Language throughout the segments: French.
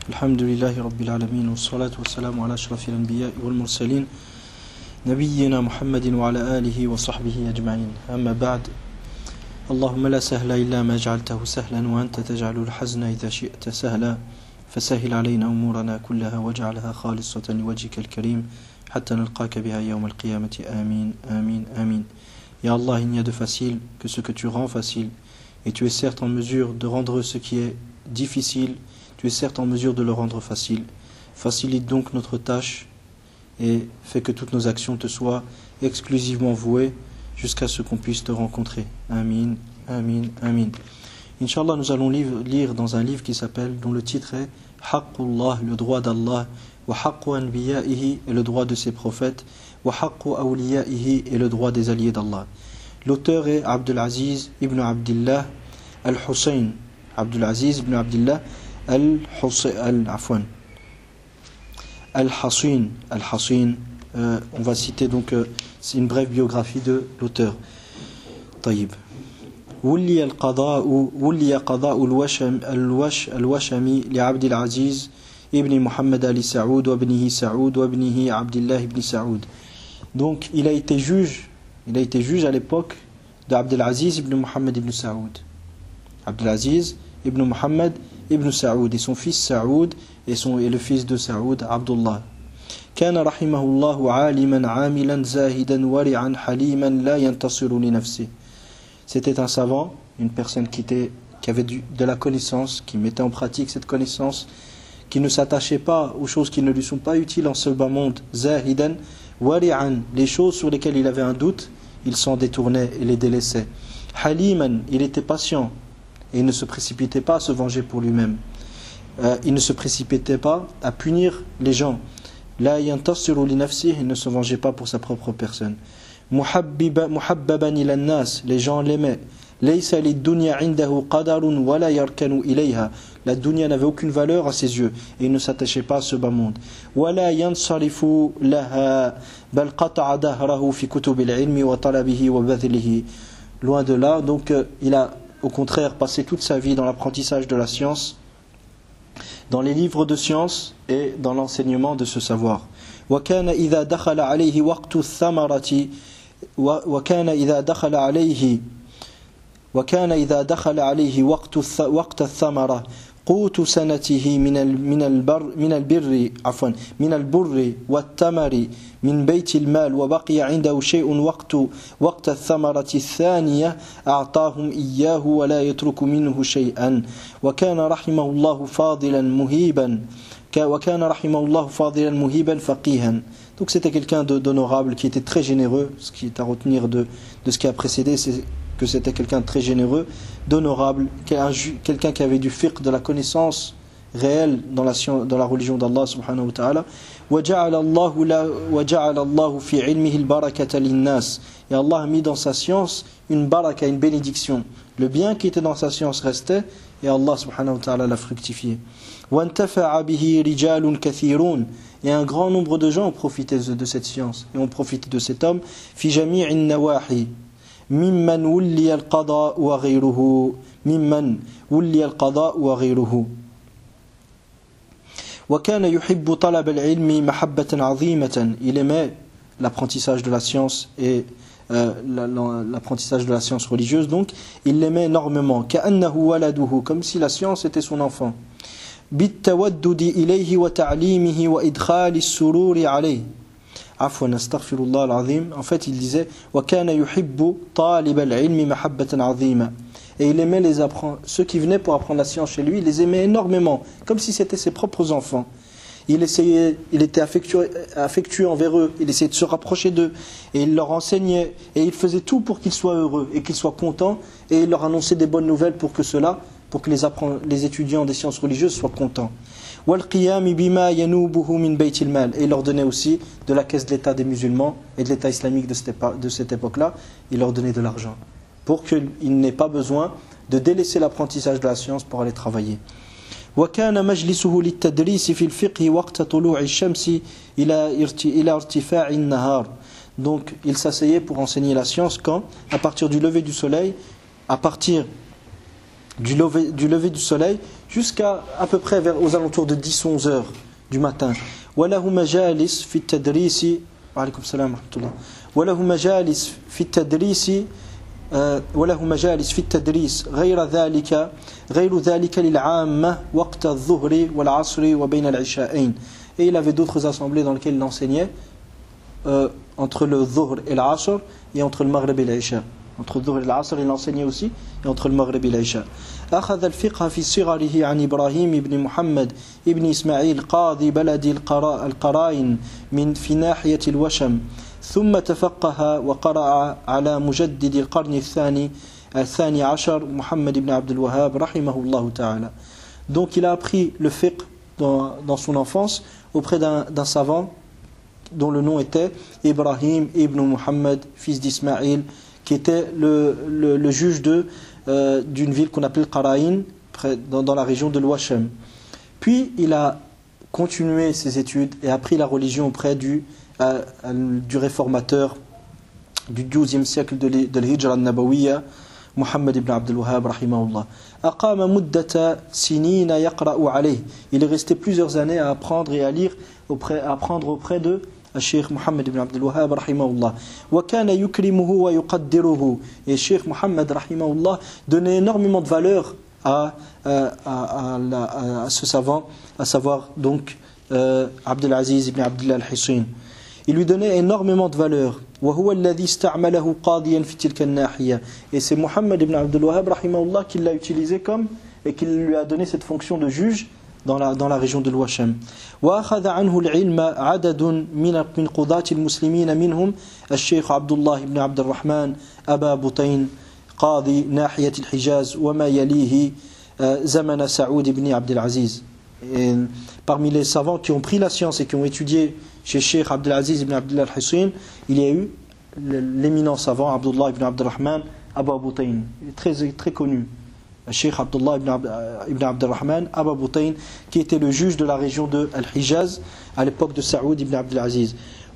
الحمد لله رب العالمين والصلاة والسلام على أشرف الأنبياء والمرسلين نبينا محمد وعلى آله وصحبه أجمعين أما بعد اللهم لا سهل إلا ما جعلته سهلا وأنت تجعل الحزن إذا شئت سهلا فسهل علينا أمورنا كلها واجعلها خالصة لوجهك الكريم حتى نلقاك بها يوم القيامة آمين آمين آمين. Ya Allah, il n'y a de facile que ce que tu rends facile, et tu es certes en mesure de rendre ce qui est difficile, tu es certes en mesure de le rendre facile. Facilite donc notre tâche et fais que toutes nos actions te soient exclusivement vouées jusqu'à ce qu'on puisse te rencontrer. Amin, amin, amin. Inch'Allah, nous allons lire dans un livre qui s'appelle, dont le titre est Haqqullah, le droit d'Allah, wa haqqu anbiya'ihi, et le droit de ses prophètes, wa haqqu awliya'ihi, et le droit des alliés d'Allah. L'auteur est Abdul Aziz ibn Abdillah al-Hussein. Abdul Aziz ibn Abdillah al-Hussein. Al-Hassin. Al-Hassin. On va citer donc, c'est une brève biographie de l'auteur. طيب. ولي قضاء الوشمي لعبد العزيز ابن محمد Ali Saoud وابنه سعود وابنه عبد الله ibn Saoud. Donc il a été juge à l'époque d'Abdel Aziz ibn Muhammad ibn Saoud. Abdel Aziz ibn Muhammad ibn Saoud et son fils Saoud et le fils de Saoud Abdullah. كان رحمه الله عالما عاملا زاهدا ورعا حليما لا ينتصر لنفسه. C'était un savant, une personne qui avait de la connaissance, qui mettait en pratique cette connaissance, qui ne s'attachait pas aux choses qui ne lui sont pas utiles en ce bas monde. Zahidan, wari'an, les choses sur lesquelles il avait un doute, il s'en détournait et les délaissait. Haliman, il était patient et il ne se précipitait pas à se venger pour lui-même. Il ne se précipitait pas à punir les gens. La yantasiru li nafsihi, il ne se vengeait pas pour sa propre personne. Muhabbaban ila nas, les gens l'aimaient. Laysa lid-dunya indahu qadarun wala yarkanu ilayha. La dunya n'avait aucune valeur à ses yeux et il ne s'attachait pas à ce bas monde. Wala yansarifu laha bal qata'a dahrahu fi kutub al-ilmi wa talabihi wa badlihi. Loin de là, donc il a au contraire passé toute sa vie dans l'apprentissage de la science, dans les livres de science et dans l'enseignement de ce savoir. وكان إذا دخل عليه وقت الثمرة وكان إذا دخل عليه وقت الثمرة قوت سنته من البر والتمر من بيت المال وبقي عنده شيء وقت الثمرة الثانية أعطاهم إياه ولا يترك منه شيئا وكان رحمه الله فاضلا مهيبا فقيها. Donc c'était quelqu'un d'honorable qui était très généreux. Ce qui est à retenir de ce qui a précédé, c'est que c'était quelqu'un de très généreux, d'honorable, quelqu'un qui avait du fiqh, de la connaissance réelle dans la religion d'Allah subhanahu wa ta'ala. وَجَعَلَ اللَّهُ فِي عِلْمِهِ الْبَرَكَةَ لِلنَّاسِ. Et Allah a mis dans sa science une baraka, une bénédiction. Le bien qui était dans sa science restait et Allah subhanahu wa ta'ala l'a fructifié. وَانْتَفَعَ بِهِ رِجَالٌ كَثِيرٌ. Et un grand nombre de gens ont profité de cette science et ont profité de cet homme. فِي جَمِيعِ النَّوَاحِي ممن ولي القضاء وغيره وكان يحب طلب العلم محبة عظيمة. Il aimait l'apprentissage de la science et l'apprentissage de la science religieuse, donc il l'aimait énormément. كأنه ولده, comme si la science était son enfant. بالتودد إليه وتعليمه وإدخال السرور عليه. عفوا استغفر الله العظيم. En fait, il disait وكان يحب طالب العلم محبة عظيمة. Et il aimait ceux qui venaient pour apprendre la science chez lui, il les aimait énormément, comme si c'était ses propres enfants. Il était affectueux envers eux, il essayait de se rapprocher d'eux, et il leur enseignait, et il faisait tout pour qu'ils soient heureux, et qu'ils soient contents, et il leur annonçait des bonnes nouvelles pour que les étudiants des sciences religieuses soient contents. وَالْقِيَامِ بِمَا يَنُوبُهُ مِنْ بَيْتِ الْمَالِ. Et il leur donnait aussi de la caisse de l'État des musulmans et de l'État islamique de cette époque-là, il leur donnait de l'argent, pour qu'ils n'aient pas besoin de délaisser l'apprentissage de la science pour aller travailler. وكان مجلسه للتدريس في الفقه وقت طلوع الشمس إلى ارتفاع النهار. Donc il s'asseyait pour enseigner la science quand, à partir du lever du soleil, du lever du soleil jusqu'à à peu près aux alentours de 10-11 heures du matin. وله مجالس في التدريس وعليكم السلام ورحمة الله وله مجالس في التدريس وله مجالس في التدريس غير ذلك للعامة وقت الظهر والعصر وبين العشاءين. Et il avait d'autres assemblées dans lesquelles il enseignait entre le dhuhr et l'asr et entre le maghrib et l'isha. Entre le dhuhr et l'asr il enseignait aussi et entre le maghrib et l'isha. أخذ الفقه في صغره عن إبراهيم بن محمد ابن إسماعيل قاضي بلد القرائن من في ناحية الوشم ثم تفقه وقرأ على مجدد القرن الثاني عشر محمد بن عبد الوهاب رحمه الله تعالى. Donc il a appris le fiqh dans son enfance auprès d'un savant dont le nom était Ibrahim ibn Muhammad, fils d'Ismaïl, qui était le juge d'une ville qu'on appelle Qara'in, dans la région de l'Ouachem. Puis il a continué ses études et appris la religion auprès du réformateur du XIIe siècle de l'Hijra al-Nabawiyya, Muhammad ibn Abdul Wahhab rahimahullah. Aqama muddata sinina yaqra'u alayh. Il est resté plusieurs années à apprendre et à lire auprès de Cheikh Muhammad ibn Abdul Wahhab rahimahullah. Wa kana yukrimuhu wa yuqaddiruhu. Et Cheikh Muhammad rahimahullah donnait énormément de valeur à ce savant, à savoir donc Abdul Aziz ibn Abdullah al-Hisin. Il lui donnait énormément de valeur. Et c'est Muhammad ibn Abdul Wahhab rahimahullah qui l'a utilisé comme et qui lui a donné cette fonction de juge dans la région de l'Ouachem. وأخذ عنه العلم عدد من قضاة المسلمين منهم الشيخ عبد الله بن عبد الرحمن أبا بطين قاضي ناحية الحجاز وما يليه زمن سعود بن عبد العزيز. Parmi les savants qui ont pris la science et qui ont étudié chez Cheikh Abdul Aziz ibn Abdullah al-Hisin, il y a eu l'éminent savant Abdullah ibn Abdurrahman Abu Butayn, très, très connu. Cheikh Abdullah ibn Abdurrahman Abu Butayn, qui était le juge de la région de Al-Hijaz à l'époque de Saoud ibn Abdul Aziz.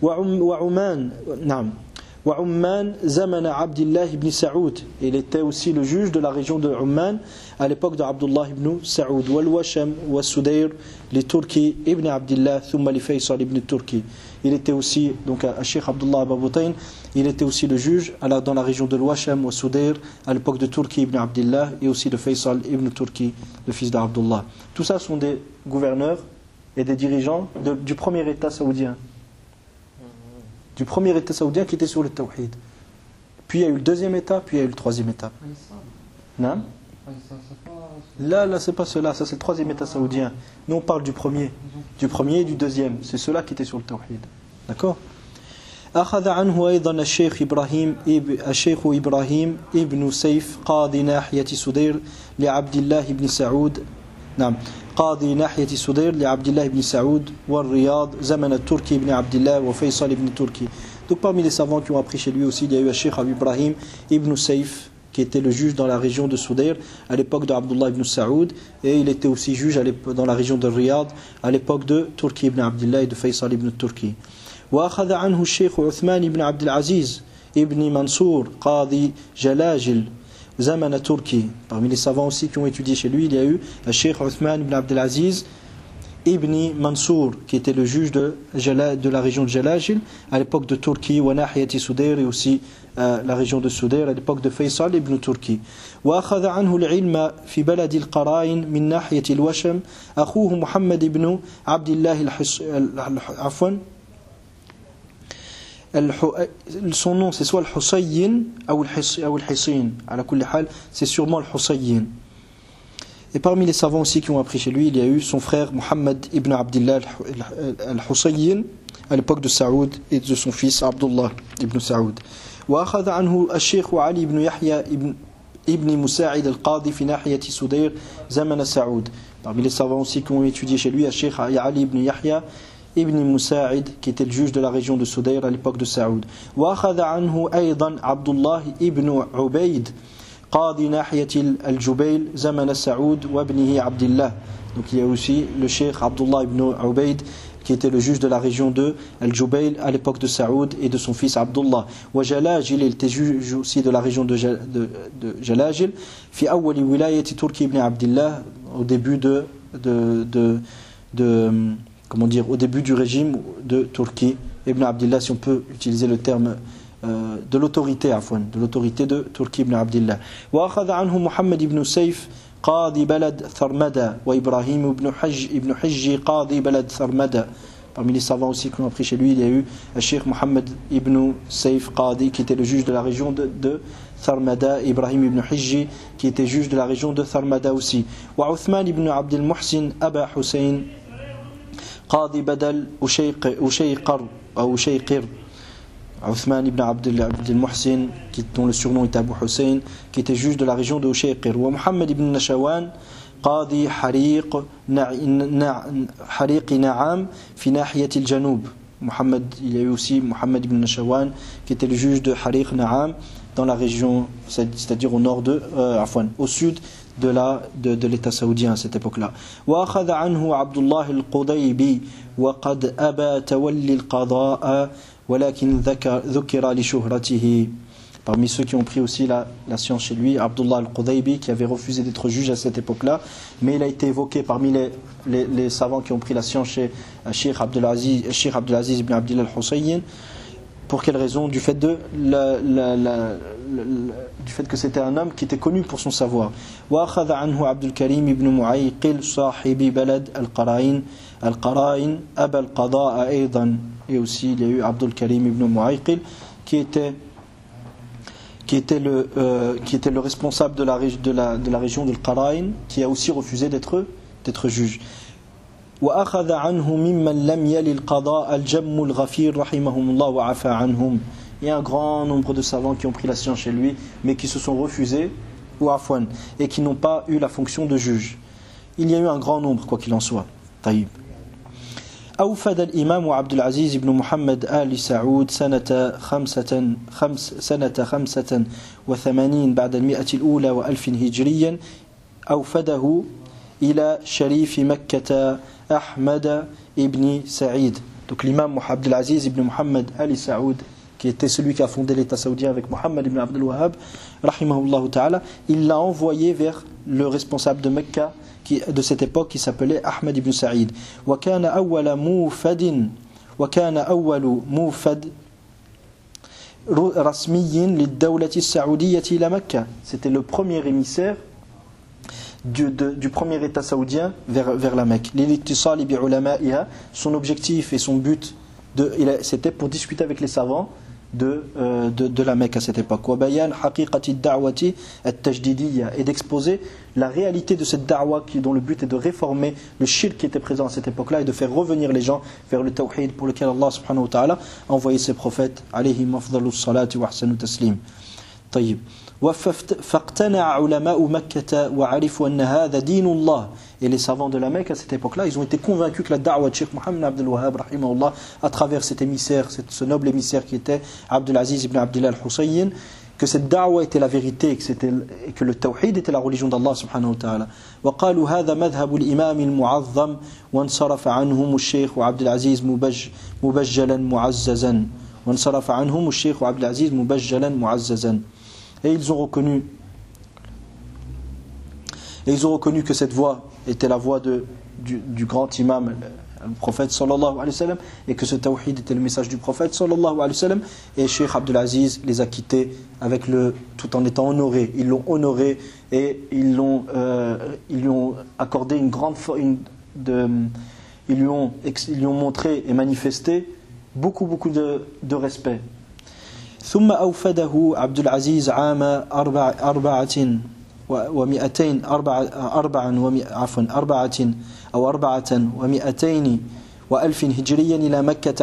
Wa Umman Zamana Abdullah ibn Saoud. Il était aussi le juge de la région de Umman à l'époque de Abdullah ibn Saoud. Wal Washam wa Sudayr li Turki ibn Abdullah thumma li Faysal ibn Turki. Il était aussi, donc à Cheikh Abdullah Abu Butayn, il était aussi le juge dans la région de l'Ouacham ou Sudayr à l'époque de Turki ibn Abdullah et aussi de Faysal ibn Turki, le fils d'Abdullah. Tout ça sont des gouverneurs et des dirigeants du premier État saoudien. Du premier État saoudien qui était sur le Tawhid. Puis il y a eu le deuxième État, puis il y a eu le troisième État. Non ? Là, c'est pas cela, ça c'est le troisième État saoudien. Nous on parle du premier et du deuxième. C'est ceux-là qui étaient sur le Tawhid. D'accord ? أخذ عنه أيضا الشيخ إبراهيم ابن سيف قاضي ناحية سدير لعبد الله بن سعود نعم قاضي ناحية سدير لعبد الله بن سعود والرياض زمن التركي بن عبد الله وفيصل بن تركي. Donc parmi les savants qui ont appris chez lui aussi, il y a eu le Cheikh Ibrahim ibn Saif qui était le juge dans la région de Sudayr à l'époque de Abdullah ibn Saoud, et il était aussi juge dans la région de Riyad à l'époque de Turki ibn Abdullah et de Faysal ibn Turki. وأخذ عنه الشيخ عثمان بن عبد العزيز ابن منصور قاضي جلاجل زمن تركي. Parmi les savants aussi qui ont étudié chez lui, il y a eu le Cheikh Uthman ibn Abd al-Aziz ibn Mansour qui était le juge de la région de Jalajil à l'époque de Turquie, wa nahiyati Sudayr, et aussi la région de Sudayr à l'époque de Faysal ibn Turki. وأخذ عنه العلم في بلد القرائن من ناحية الوشم أخوه محمد بن عبد الله عفوا son nom c'est soit al-Husayyin ou al-Hisin, ala kulli hal c'est sûrement al-Husayyin. Et parmi les savants aussi qui ont appris chez lui, il y a eu son frère Muhammad ibn Abdullah al-Husayyin à l'époque de Saoud et de son fils Abdullah ibn Saoud. وأخذ عنه الشيخ علي بن يحيى ابن مساعد القاضي في ناحية سدير زمن سعود. Parmi les savants aussi qui ont étudié chez lui, le Cheikh Ali ibn Yahya Ibn Musa'id, qui était le juge de la région de Sudayr à l'époque de Saoud. وأخذ عنه أيضا عبد الله ابن عبيد قاضي ناحية الجبيل زمن سعود وابنه عبد الله. Donc il y a aussi le Cheikh Abdullah ibn Ubayd qui était le juge de la région de Al-Jubayl à l'époque de Saoud et de son fils Abdullah. Wa Jalajil, il était juge aussi de la région de Jalajil, fi awwali wilayati Turki ibn Abdillah, au début au début du régime de Turki ibn Abdillah, si on peut utiliser le terme de l'autorité de Turki ibn Abdillah. Wa akhadha anhu Muhammad ibn Sayf قاضي بلد ثرمدة وإبراهيم ibn Hijji قاضي بلد ثرمدة. Parmi les savants aussi qui ont appris chez lui, il y a eu le Cheikh Muhammad ibn Sayf Qadi qui était le juge de la région de Tharmada, Ibrahim ibn Hijji qui était juge de la région de Tharmada aussi. Wa Uthman ibn Abd al-Muhsin Aba Hussein Qadi Badal Ushayqir ou Ushayqir. Uthman ibn Abd al-Muhsin, dont le surnom est Abu Hussein, qui était juge de la région de Ushayqir. Wa Muhammad ibn Nashawan قاضي حريق نعام في ناحية الجنوب. Il y a eu aussi Muhammad ibn Nashawan qui était le juge de Hariq Na'am dans la région, c'est-à-dire au nord au sud de l'État saoudien à cette époque-là. وأخذ عنه عبد الله القضيبي وقد أبى تولي القضاء ولكن ذكر لشهرته. Parmi ceux qui ont pris aussi la science chez lui, Abdullah al-Qudaybi, qui avait refusé d'être juge à cette époque-là, mais il a été évoqué parmi les savants qui ont pris la science chez Cheikh Abdelaziz ibn Abdillah al-Husayyin. Pour quelle raison? Du fait que c'était un homme qui était connu pour son savoir. وأخذ عنه عبد الكريم ibn معيقل صاحب بلد القرائن أبى القضاء أيضا. Et aussi il y a eu Abdul Karim ibn Mu'ayqil qui était le responsable de la région de Al-Qara'in, qui a aussi refusé d'être juge. وأخذ عنه ممن لم يل القضاء الجم الغفير رحمهم الله وعفى عنهم. Il y a un grand nombre de savants qui ont pris la science chez lui, mais qui se sont refusés et qui n'ont pas eu la fonction de juge. Il y a eu un grand nombre, quoi qu'il en soit. طيب. أوفد الإمام عبد العزيز بن محمد آل سعود سنة 85 بعد 100 الأولى و1000 هجريا أوفده إلى شريف مكة أحمد ibn Saïd. Donc l'imam Abdul Aziz ibn Muhammad Ali Saoud, qui était celui qui a fondé l'État saoudien avec Muhammad ibn Abdul Wahhab, rahimahullah ta'ala, il l'a envoyé vers le responsable de Mecca de cette époque qui s'appelait Ahmed ibn Saïd. وكان أول موفد رسمي للدولة السعودية إلى مكة. C'était le premier émissaire du premier État saoudien vers la Mecque. للاتصال بعلمائها. Son objectif et son but c'était pour discuter avec les savants de la Mecque à cette époque. وبيان حقيقة الدعوة التجديدية, et d'exposer la réalité de cette da'wa dont le but est de réformer le shirk qui était présent à cette époque-là et de faire revenir les gens vers le tawhid pour lequel Allah subhanahu wa ta'ala a envoyé ses prophètes alayhim afdalus salati wa ahsanu taslim. طيب. فاقتنع علماء مكة وعرفوا أن هذا دين الله. Et les savants de la Mecque à cette époque-là, ils ont été convaincus que la da'wa de Cheikh Muhammad Abdul Wahhab rahimahullah, à travers cet émissaire, ce noble émissaire qui était Abdul Aziz ibn Abdillah al-Husayyin, que cette da'wa était la vérité et que le tawhid était la religion d'Allah subhanahu wa ta'ala. وقالوا هذا مذهب الإمام المعظم وانصرف عنهم الشيخ عبد العزيز مبجلا معززا. وانصرف عنهم الشيخ عبد العزيز مبجلا معززا. Et ils ont reconnu que cette voie était la voie du grand imam, le prophète sallallahu alayhi wa sallam, et que ce tawhid était le message du prophète sallallahu alayhi wa sallam. Et Cheikh Abdul Aziz les a quittés tout en étant honorés. Ils l'ont honoré et ils lui ont accordé une grande ils lui ont montré et manifesté beaucoup de respect. ثم أوفده عبد العزيز عام 400 وألف هجريا إلى مكة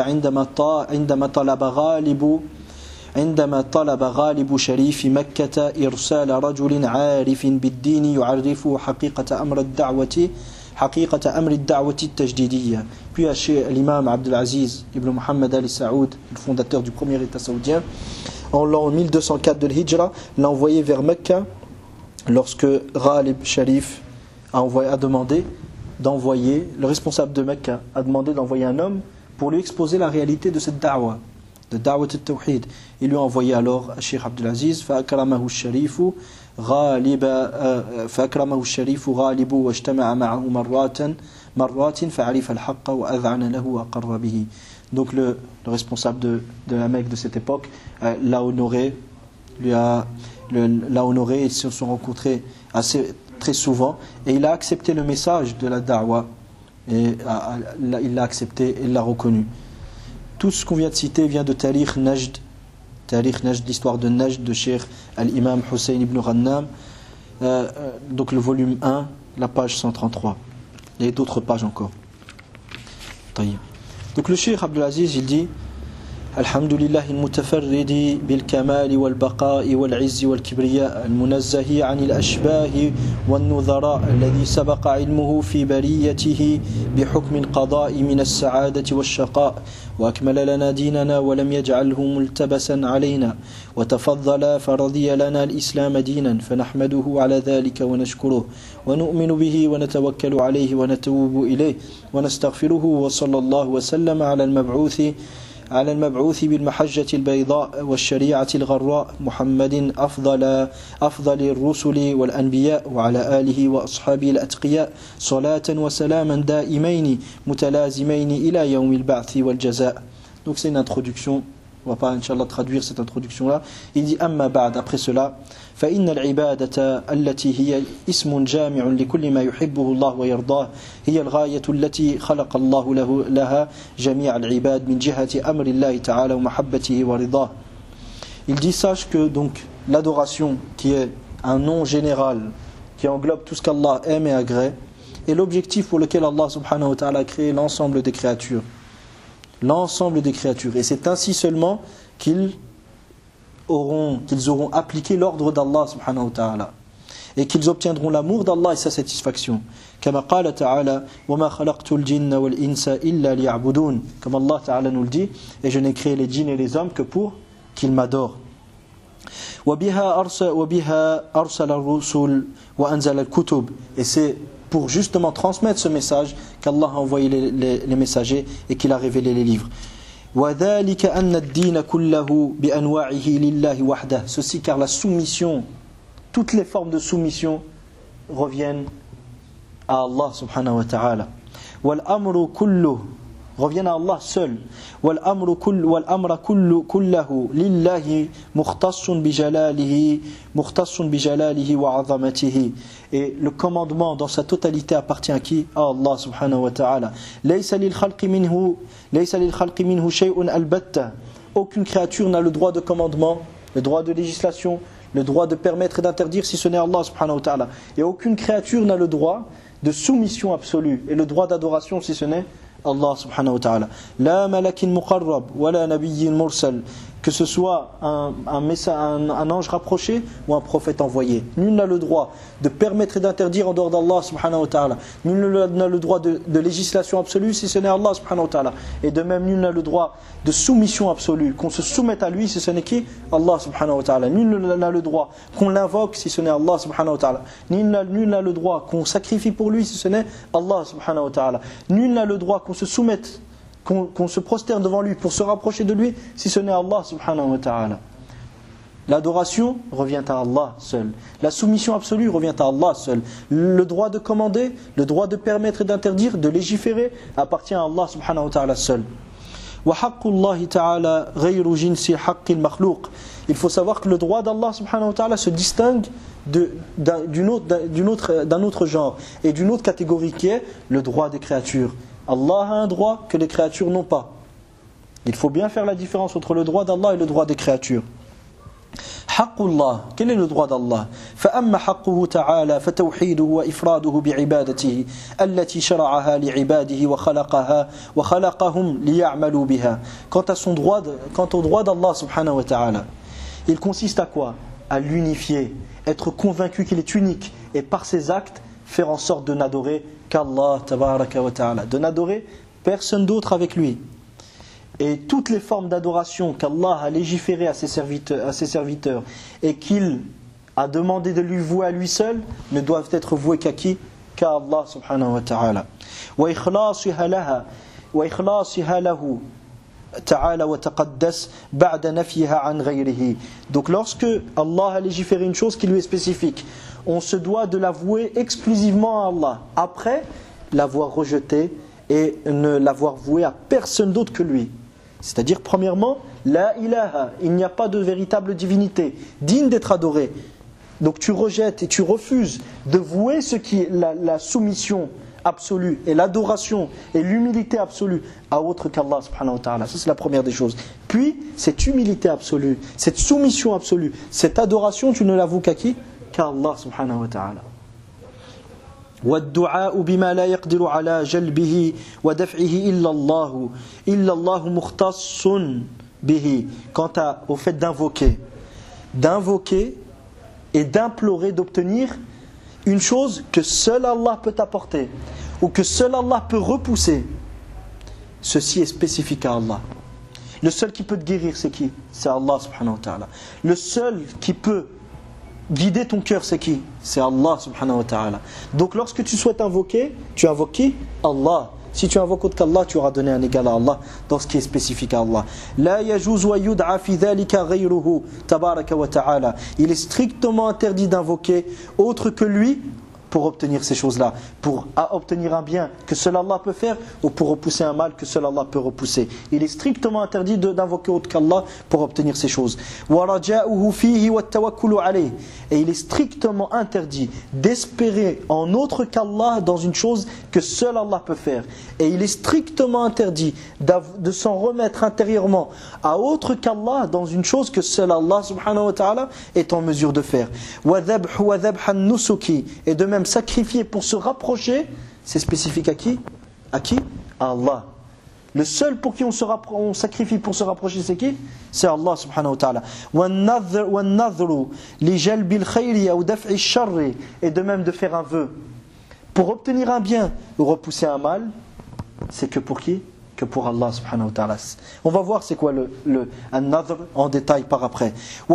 عندما طلب غالب شريف مكة إرسال رجل عارف بالدين يعرفه حقيقة أمر الدعوة التجديدية. Puis l'imam Abdul Aziz ibn Muhammad Ali Saoud, le fondateur du premier État saoudien, en l'an 1204 de l'Hijra, l'a envoyé vers Mecca lorsque Ghalib Sharif a demandé d'envoyer, le responsable de Mecca a demandé d'envoyer un homme pour lui exposer la réalité de cette da'wa, de da'wat al-tawhid. Il lui a envoyé alors Cheikh Abdelaziz, فأكرمه الشريف غالب واجتمع معه مرات فعرف الحق وأذعن له وأقر به. Donc le responsable de la Mecque de cette époque l'a honoré, l'a honoré, ils se sont rencontrés très souvent et il a accepté le message de la da'wa et il l'a accepté et il l'a reconnu. Tout ce qu'on vient de citer vient de Tarikh Najd, l'histoire de Najd de Cheikh al-Imam Hussein ibn Ghannam, donc le volume 1, la page 133. Il y a d'autres pages encore. Donc le Cheikh Abdelaziz il dit الحمد لله المتفرد بالكمال والبقاء والعز والكبرياء المنزه عن الأشباه والنظراء الذي سبق علمه في بريته بحكم القضاء من السعادة والشقاء وأكمل لنا ديننا ولم يجعله ملتبسا علينا وتفضل فرضي لنا الإسلام دينا فنحمده على ذلك ونشكره ونؤمن به ونتوكل عليه ونتوب إليه ونستغفره وصلى الله وسلم على المبعوث بالمحجة البيضاء والشريعة الغراء محمد أفضل الرسل والأنبياء وعلى آله وأصحابه الأتقياء صلاة وسلاما دائمين متلازمين إلى يوم البعث والجزاء. Donc c'est une introduction, on va pas Inch'Allah traduire cette introduction là. Il dit أما بعد, après cela فإن العبادة التي هي اسم جامع لكل ما يحبه الله ويرضاه هي الغاية التي خلق الله لها جميع العباد من جهة أمر الله تعالى ومحبته ورضاه. Il dit sache que donc l'adoration qui est un nom général qui englobe tout ce qu'Allah aime et agrée est l'objectif pour lequel Allah subhanahu wa ta'ala a créé l'ensemble des créatures. L'ensemble des créatures. Et c'est ainsi seulement qu'ils auront appliqué l'ordre d'Allah subhanahu wa ta'ala et qu'ils obtiendront l'amour d'Allah et sa satisfaction. Comme Allah ta'ala nous le dit, et je n'ai créé les djinns et les hommes que pour qu'ils m'adorent. Et c'est pour justement transmettre ce message qu'Allah a envoyé les messagers et qu'il a révélé les livres. Ceci car la soumission, toutes les formes de soumission reviennent à Allah subhanahu wa ta'ala. Reviennent à Allah seul. والأمر كله لله مختص بجلاله وعظمته. Et le commandement dans sa totalité appartient à qui? À Allah subhanahu wa ta'ala. ليس للخلق منه شيء البتة. Aucune créature n'a le droit de commandement, le droit de législation, le droit de permettre et d'interdire si ce n'est Allah subhanahu wa ta'ala. Et aucune créature n'a le droit de soumission absolue et le droit d'adoration si ce n'est Allah subhanahu wa ta'ala. La malakin muqarrab wa la nabiyyin mursal. Que ce soit un ange rapproché ou un prophète envoyé. Nul n'a le droit de permettre et d'interdire en dehors d'Allah subhanahu wa ta'ala. Nul n'a le droit de législation absolue si ce n'est Allah subhanahu wa ta'ala. Et de même, nul n'a le droit de soumission absolue, qu'on se soumette à lui si ce n'est qui? Allah subhanahu wa ta'ala. Nul n'a le droit qu'on l'invoque si ce n'est Allah subhanahu wa ta'ala. Nul n'a le droit qu'on sacrifie pour lui si ce n'est Allah subhanahu wa ta'ala. Nul n'a le droit qu'on se soumette, qu'on se prosterne devant lui pour se rapprocher de lui si ce n'est Allah subhanahu wa ta'ala. L'adoration revient à Allah seul. La soumission absolue revient à Allah seul. Le droit de commander, le droit de permettre et d'interdire, de légiférer appartient à Allah subhanahu wa ta'ala seul. Il faut savoir que le droit d'Allah subhanahu wa ta'ala se distingue d'un autre genre et d'une autre catégorie qui est le droit des créatures. Allah a un droit que les créatures n'ont pas. Il faut bien faire la différence entre le droit d'Allah et le droit des créatures. حق الله, quel est le droit d'Allah? فأما حقه تعالى فتوحيده وإفراده بعبادته التي شرعها لعباده وخلقهم ليعملوا بها. Quant au droit d'Allah subhanahu wa ta'ala, il consiste à quoi? À l'unifier, être convaincu qu'il est unique et par ses actes faire en sorte de n'adorer qu'Allah tabaraka wa ta'ala, de n'adorer personne d'autre avec lui. Et toutes les formes d'adoration qu'Allah a légiférées à ses serviteurs et qu'il a demandé de lui vouer à lui seul ne doivent être vouées qu'à qui? qu'à Allah subhanahu wa ta'ala. وإخلاصها لها وإخلاصها له تعالى وتقدس بعد نفيها عن غيره. Donc lorsque Allah a légiféré une chose qui lui est spécifique, on se doit de l'avouer exclusivement à Allah, après l'avoir rejeté et ne l'avoir voué à personne d'autre que lui. C'est-à-dire, premièrement, la ilaha, il n'y a pas de véritable divinité digne d'être adorée. Donc tu rejettes et tu refuses de vouer ce qui est la soumission absolue et l'adoration et l'humilité absolue à autre qu'Allah subhanahu wa ta'ala. Ça, c'est la première des choses. Puis, cette humilité absolue, cette soumission absolue, cette adoration, tu ne l'avoues qu'à qui? Qu'à Allah subhanahu wa ta'ala. والدعاء بما لا يقدر على جلبه ودفعه إلا الله مختص به. Quant au fait d'invoquer et d'implorer, d'obtenir une chose que seul Allah peut apporter ou que seul Allah peut repousser, ceci est spécifique à Allah. Le seul qui peut te guérir, c'est qui? C'est Allah subhanahu wa ta'ala. Le seul qui peut guider ton cœur, c'est qui? C'est Allah subhanahu wa ta'ala. Donc lorsque tu souhaites invoquer, tu invoques qui? Allah. Si tu invoques autre qu'Allah, tu auras donné un égal à Allah dans ce qui est spécifique à Allah. La yajuz wa yud'a fi dhalika ghayruhu tabaraka wa ta'ala. Il est strictement interdit d'invoquer autre que lui pour obtenir ces choses-là, pour obtenir un bien que seul Allah peut faire ou pour repousser un mal que seul Allah peut repousser. Il est strictement interdit d'invoquer autre qu'Allah pour obtenir ces choses. Et il est strictement interdit d'espérer en autre qu'Allah dans une chose que seul Allah peut faire. Et il est strictement interdit de s'en remettre intérieurement à autre qu'Allah dans une chose que seul Allah subhanahu wa ta'ala est en mesure de faire. Et de même sacrifier pour se rapprocher, c'est spécifique à qui? À qui? À Allah. Le seul pour qui on sacrifie pour se rapprocher, c'est qui? C'est Allah subhanahu wa ta'ala. Et de même de faire un vœu pour obtenir un bien ou repousser un mal, c'est que pour qui? Que pour Allah subhanahu wa ta'ala. On va voir c'est quoi le an-nadhr en détail par après.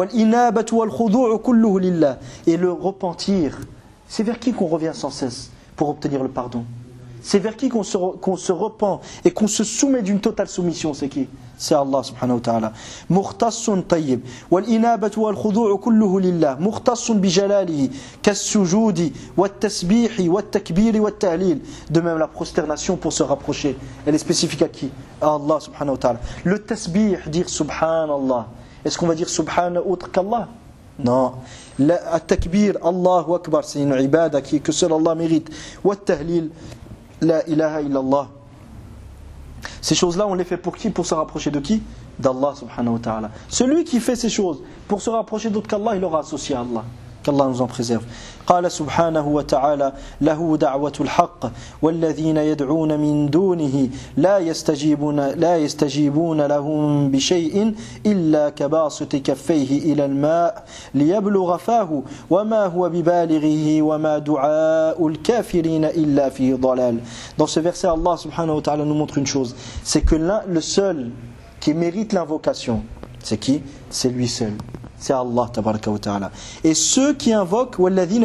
Et le repentir, c'est vers qui qu'on revient sans cesse pour obtenir le pardon? C'est vers qui qu'on se repent et qu'on se soumet d'une totale soumission? C'est qui? C'est Allah subhanahu wa ta'ala. Mukhtassun tayyib. Wal inabatu wal khudu'u kulluhu lillah. Mukhtassun bi jalalihi kas-sujudi wat tasbihi wat takbiri wat tahlil. De même la prosternation pour se rapprocher, elle est spécifique à qui? À Allah subhanahu wa ta'ala. Le tasbih, dire subhanallah. Est-ce qu'on va dire subhan autre qu'Allah? Non. Le takbir, Allahu akbar, c'est une ibada que seul Allah mérite. Wat tahlil, la ilaha illallah. Ces choses-là, on les fait pour qui? Pour se rapprocher de qui? D'Allah subhanahu wa ta'ala. Celui qui fait ces choses pour se rapprocher d'autre qu'Allah, il aura associé à Allah. Qu'Allah nous en préserve. قال سبحانه وتعالى له دعوة الحق والذين يدعون من دونه لا يستجيبون لهم بشيء إلا كباسط كفيه إلى الماء ليبلغ فاه وما هو ببالغه وما دعاء الكافرين إلا في ضلال. Dans ce verset, Allah subhanahu wa ta'ala nous montre une chose, c'est que le seul qui mérite l'invocation, c'est qui? C'est lui seul. C'est Allah tabaraka wa ta'ala. Et ceux qui invoquent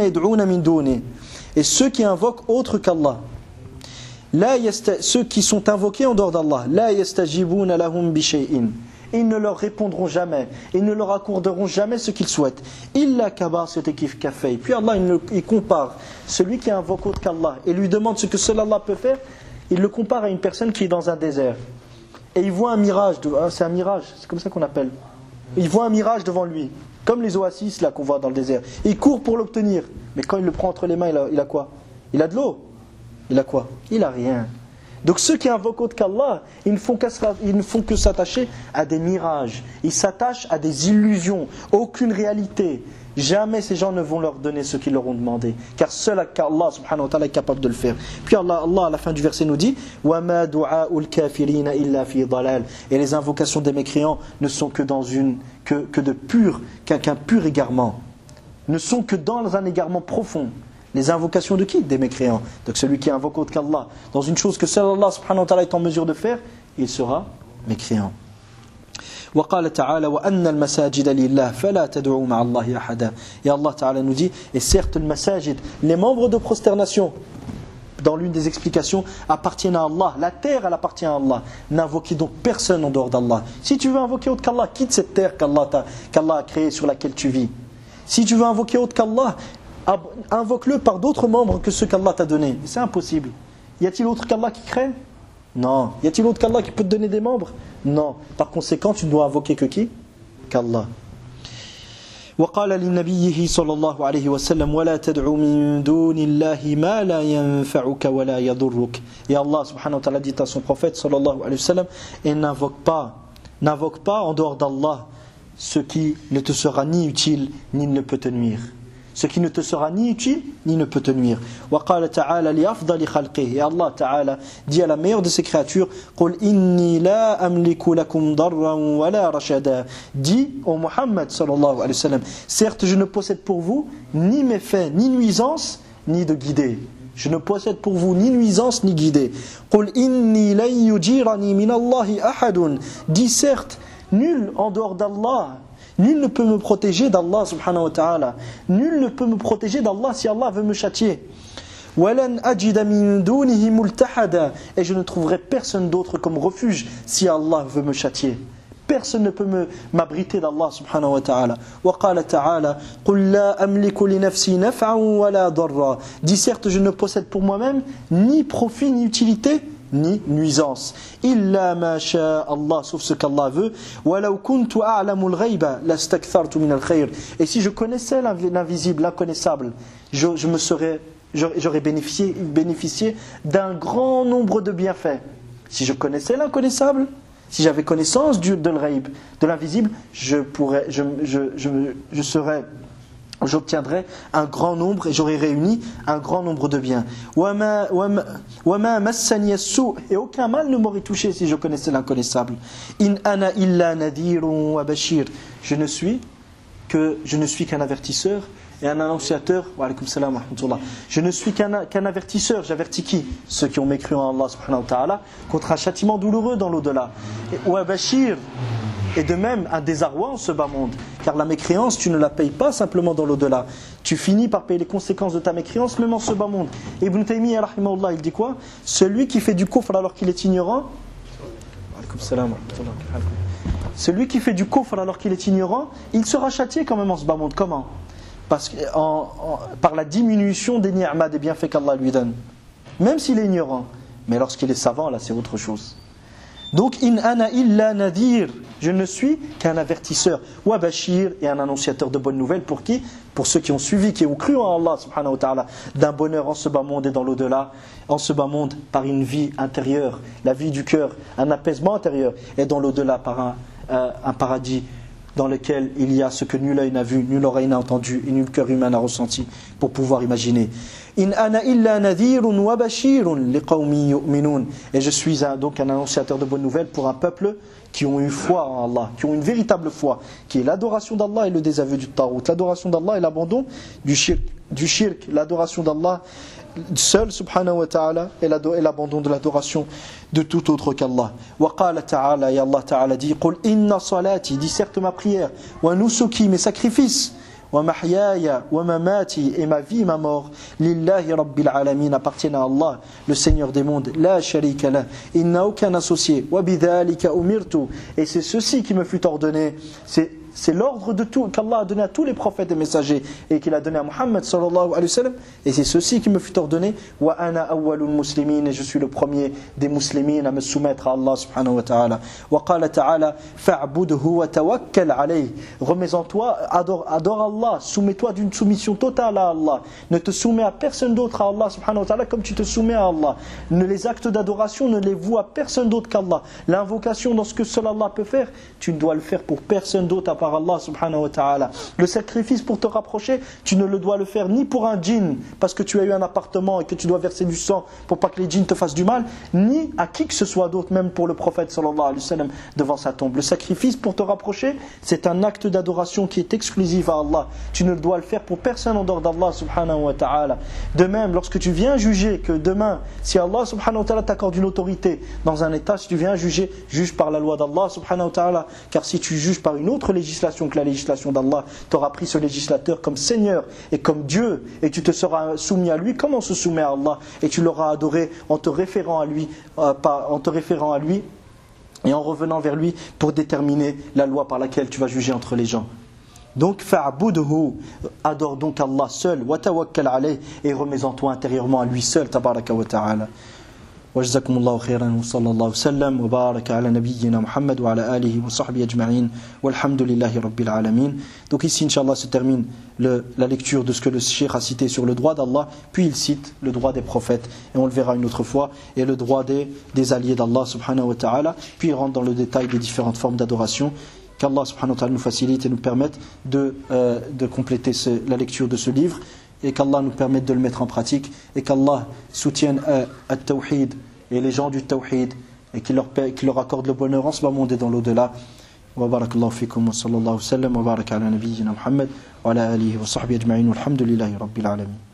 et ceux qui invoquent autre qu'Allah, ceux qui sont invoqués en dehors d'Allah, ils ne leur répondront jamais, ils ne leur accorderont jamais ce qu'ils souhaitent. Puis Allah il compare celui qui invoque autre qu'Allah et lui demande ce que seul Allah peut faire, il le compare à une personne qui est dans un désert et il voit un mirage, c'est un mirage, c'est comme ça qu'on appelle. Il voit un mirage devant lui, comme les oasis là qu'on voit dans le désert. Il court pour l'obtenir, mais quand il le prend entre les mains, il a quoi? Il a de l'eau. Il a quoi? Il a rien. Donc ceux qui invoquent autre qu'Allah, ils ne font que s'attacher à des mirages. Ils s'attachent à des illusions, aucune réalité. Jamais ces gens ne vont leur donner ce qu'ils leur ont demandé, car seul Allah subhanahu wa ta'ala est capable de le faire. Puis Allah à la fin du verset nous dit وَمَا دُعَاءُ الْكَافِرِينَ إِلَّا فِي ضَلَالٍ. Et les invocations des mécréants ne sont que dans qu'un pur égarement, ne sont que dans un égarement profond. Les invocations de qui? Des mécréants. Donc celui qui invoque autre qu'Allah dans une chose que seul Allah subhanahu wa ta'ala est en mesure de faire, il sera mécréant. وقال تعالى وأن المساجد لله فلا تدعوا مع الله أحدا. Et Allah Ta'ala nous dit, et certes le masajid, les membres de prosternation, dans l'une des explications, appartiennent à Allah. La terre, elle appartient à Allah. N'invoquez donc personne en dehors d'Allah. Si tu veux invoquer autre qu'Allah, quitte cette terre qu'Allah a créée, sur laquelle tu vis. Si tu veux invoquer autre qu'Allah, invoque-le par d'autres membres que ceux qu'Allah t'a donnés. C'est impossible. Y a-t-il autre qu'Allah qui crée? Non. Y a-t-il autre qu'Allah qui peut te donner des membres? Non. Par conséquent, tu ne dois invoquer que qui? Qu'Allah. وقال لنبيه صلى الله عليه وسلم ولا تدعو من دون الله ما لا ينفعك ولا يضرك. Et Allah subhanahu wa ta'ala dit à son prophète sallallahu alayhi wa sallam, et n'invoque pas en dehors d'Allah ce qui ne te sera ni utile ni ne peut te nuire. Ce qui ne te sera ni utile ni ne peut te nuire. وقال تعالى لأفضل خلقه. Et Allah ta'ala dit à la meilleure de ses créatures, قل إني لا أملك لكم ضرا ولا رشدا. Dis au Muhammad sallallahu alayhi wa sallam, certes je ne possède pour vous ni méfaits ni nuisances ni de guider. Je ne possède pour vous ni nuisance ni guidée. قل إني لن يجيرني من الله أحد. Dis certes, nul en dehors d'Allah, nul ne peut me protéger d'Allah subhanahu wa ta'ala. Nul ne peut me protéger d'Allah si Allah veut me châtier. وَلَنْ أَجِدَ مِن دُونِهِ مُلْتَحَدًا. Et je ne trouverai personne d'autre comme refuge si Allah veut me châtier. Personne ne peut m'abriter d'Allah subhanahu wa ta'ala. وَقَالَ تَعَالَى قُلْ لَا أَمْلِكُ لِنَفْسِي نَفْعًا وَلَا ضَرًّا. Dis certes, je ne possède pour moi-même ni profit ni utilité ni nuisance. Illa ma sha Allah, sauf ce qu'Allah veut. Walau kuntu a'lamu al-ghayba lastakthartu min al-khayr. Et si je connaissais l'invisible, l'inconnaissable, j'aurais bénéficié d'un grand nombre de bienfaits. Si je connaissais l'inconnaissable, si j'avais connaissance de l'ghayb, de l'invisible, j'obtiendrai un grand nombre et j'aurai réuni un grand nombre de biens. Et aucun mal ne m'aurait touché si je connaissais l'inconnaissable. In ana illa nadirun wa bashir. Je ne suis qu'un avertisseur et un annonciateur. Wa alaykum salam wa rahmatullah. Je ne suis qu'un avertisseur. J'avertis qui? Ceux qui ont mécru en Allah subhanahu wa ta'ala contre un châtiment douloureux dans l'au-delà. Wa bashir. Et de même, un désarroi en ce bas monde. Car la mécréance, tu ne la payes pas simplement dans l'au-delà. Tu finis par payer les conséquences de ta mécréance, même en ce bas monde. Et Ibn Taymiyyah, rahimahullah, il dit quoi? Celui qui fait du kufr alors qu'il est ignorant. Celui qui fait du kufr alors qu'il est ignorant, il sera châtié quand même en ce bas monde. Comment? Parce que, par la diminution des ni'mas, des bienfaits qu'Allah lui donne. Même s'il est ignorant. Mais lorsqu'il est savant, là, c'est autre chose. Donc, in ana illa nadir, je ne suis qu'un avertisseur, wa bashir, et un annonciateur de bonnes nouvelles pour qui? Pour ceux qui ont suivi, qui ont cru en Allah subhanahu wa ta'ala, d'un bonheur en ce bas monde et dans l'au-delà, en ce bas monde par une vie intérieure, la vie du cœur, un apaisement intérieur, et dans l'au-delà par un paradis dans lequel il y a ce que nul œil n'a vu, nul oreille n'a entendu et nul cœur humain n'a ressenti pour pouvoir imaginer. In ana illa nadhirun wa bashirun liqaumin yu'minun. Et je suis donc un annonciateur de bonnes nouvelles pour un peuple qui ont eu foi en Allah, qui ont une véritable foi, qui est l'adoration d'Allah et le désaveu du Tarout, l'adoration d'Allah et l'abandon du shirk, l'adoration d'Allah seul subhanahu wa ta'ala et l'abandon de l'adoration de tout autre qu'Allah. Wa qala ta'ala, et Allah ta'ala dit, qul inna salati, dit certes ma prière, wa nusuki, mes sacrifices, wa mahyaya wa mamati, et ma vie, ma mort, lillahi rabbil alamin, appartiennent à Allah, le Seigneur des mondes, la sharika la, il n'a aucun associé, wa bidhalika umirtu, et c'est ceci qui me fut ordonné, c'est l'ordre de tout qu'Allah a donné à tous les prophètes et messagers et qu'il a donné à Muhammad sallallahu alayhi wa sallam, et c'est ceci qui me fut ordonné. Wa ana awwalul muslimin, et je suis le premier des muslimins à me soumettre à Allah subhanahu wa ta'ala. Wa qala ta'ala fa'budhu wa tawakkal alayhi. Remets en toi, adore Allah, soumets-toi d'une soumission totale à Allah. Ne te soumets à personne d'autre à Allah subhanahu wa ta'ala comme tu te soumets à Allah. Les actes d'adoration ne les voue à personne d'autre qu'Allah. L'invocation dans ce que seul Allah peut faire, tu ne dois le faire pour personne d'autre à part Allah subhanahu wa ta'ala. Le sacrifice pour te rapprocher, tu ne le dois le faire ni pour un djinn parce que tu as eu un appartement et que tu dois verser du sang pour pas que les djinns te fassent du mal, ni à qui que ce soit d'autre, même pour le prophète sallallahu alayhi wa sallam devant sa tombe. Le sacrifice pour te rapprocher, c'est un acte d'adoration qui est exclusif à Allah. Tu ne dois le faire pour personne en dehors d'Allah subhanahu wa ta'ala. De même, lorsque tu viens juger que demain, si Allah subhanahu wa ta'ala t'accorde une autorité dans un état, si tu viens juger, juge par la loi d'Allah subhanahu wa ta'ala, car si tu juges par une autre législation, législation que la législation d'Allah, tu auras pris ce législateur comme Seigneur et comme Dieu, et tu te seras soumis à lui comme on se soumet à Allah, et tu l'auras adoré en te référant à lui, et en revenant vers lui pour déterminer la loi par laquelle tu vas juger entre les gens. Donc, fa'budhu, adore donc Allah seul, wa tawakkal alayh, et remets en toi intérieurement à lui seul, tabaraka wa ta'ala. وجزاكم الله خيرا وصلى الله وسلم وبارك على نبينا محمد وعلى آله وصحبه أجمعين والحمد لله رب العالمين. Donc ici, Inch'Allah, se termine la lecture de ce que le Cheikh a cité sur le droit d'Allah, puis il cite le droit des prophètes, et on le verra une autre fois, et le droit des alliés d'Allah subhanahu wa ta'ala, puis il rentre dans le détail des différentes formes d'adoration. Qu'Allah subhanahu wa ta'ala nous facilite et nous permette de compléter la lecture de ce livre, et qu'Allah nous permette de le mettre en pratique, et qu'Allah soutienne at-tawhid et les gens du tawhid, et qu'il leur accorde le bonheur en ce monde et dans l'au-delà. Wa barakallahu fikum wa sallallahu sallam wa baraka ala nabiyyina Muhammad wa ala alihi wa sahbihi ajma'in walhamdulillahi rabbil alamin.